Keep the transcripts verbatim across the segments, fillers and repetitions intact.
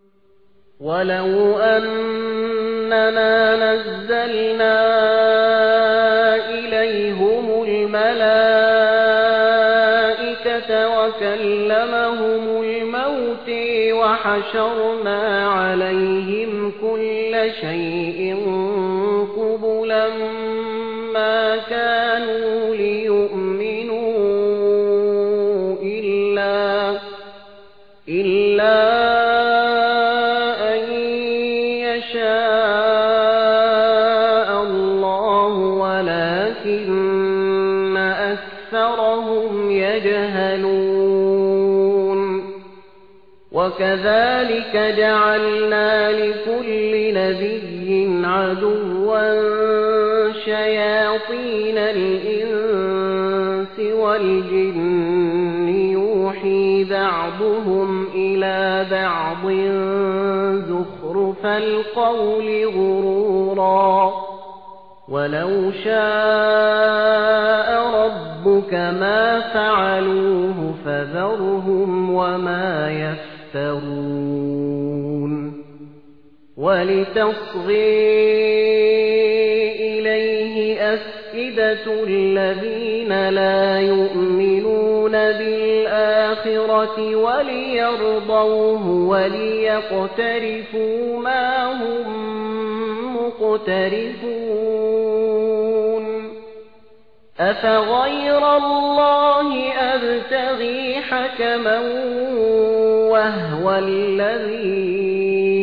ولو أننا نزلنا إليهم الملائكة وكلمهم الموت وحشرنا عليهم كل شيء قبلا ما كانوا ليؤمنوا إلا إلا أن يشاء الله ولكن أكثرهم يجهلون وكذلك جعلنا لكل نبي عدوا شياطين الإنس والجن يوحي بعضهم إلى بعض زخرف القول غرورا ولو شاء ربك ما فعلوه فذرهم وما يفترون ولتصغي إليه أفئدة الذين لا يؤمنون بالآخرة وليرضوه وليقترفوا ما هم مقترفون أفغير الله أبتغي حكما وهو الذي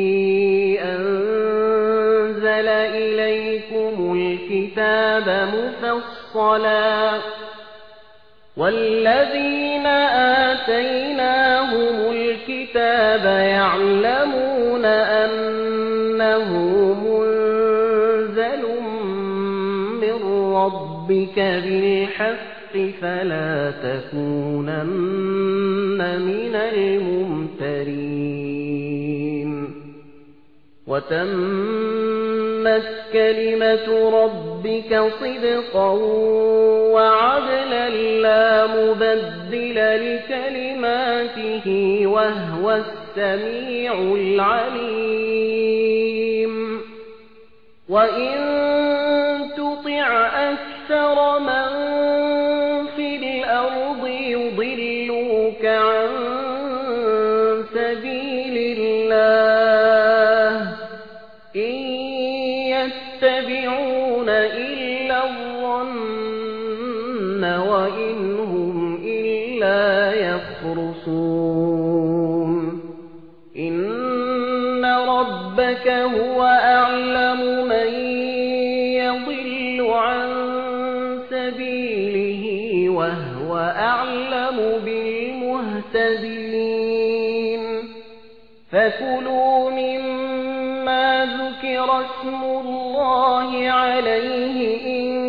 أنزل إليكم الكتاب مفصلا والذين آتيناهم الكتاب يعلمون أنه منزل من ربك بالحق فلا تكونن من الممترين وتمت كلمة ربك صدقا وعدلا لا مبدل لكلماته وهو السميع العليم وإن تطع أكثر من في الأرض يضلوك عن سبيل الله إن يتبعون إلا الظن وإن هم إلا يخرصون إن ربك هو أعلم من يضل عن سبيله وهو أعلم بالمهتدين فكلوا مما ذكر اسم الله عليه إن